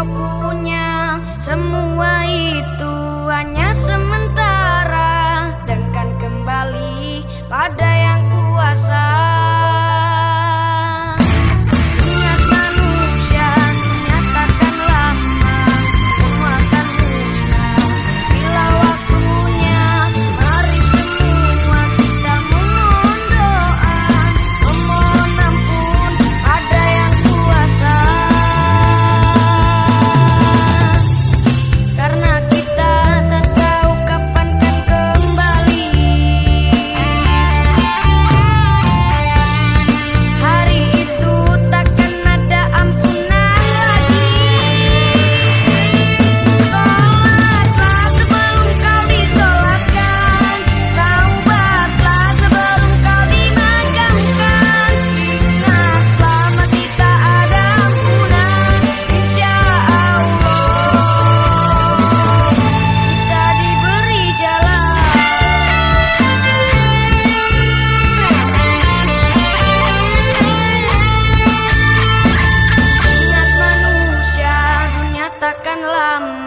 punya, semua itu hanya sementara dan kan kembali pada yang kuasa. Ingat manusia, dunia takkan lama, semua akan musnah bila waktunya. Mari semua kita memohon doa, memohon ampun pada yang kuasa. Karena kita tak tahu kapan kan kembali. Hari itu takkan ada ampunan lagi. Sholatlah sebelum kau disolatkan, taubatlah sebelum kau dimakamkan. Ingatlah mati tak ada ampunan, insya Allah kita diberi jalan. Ingat manusia, dunia takkan lama,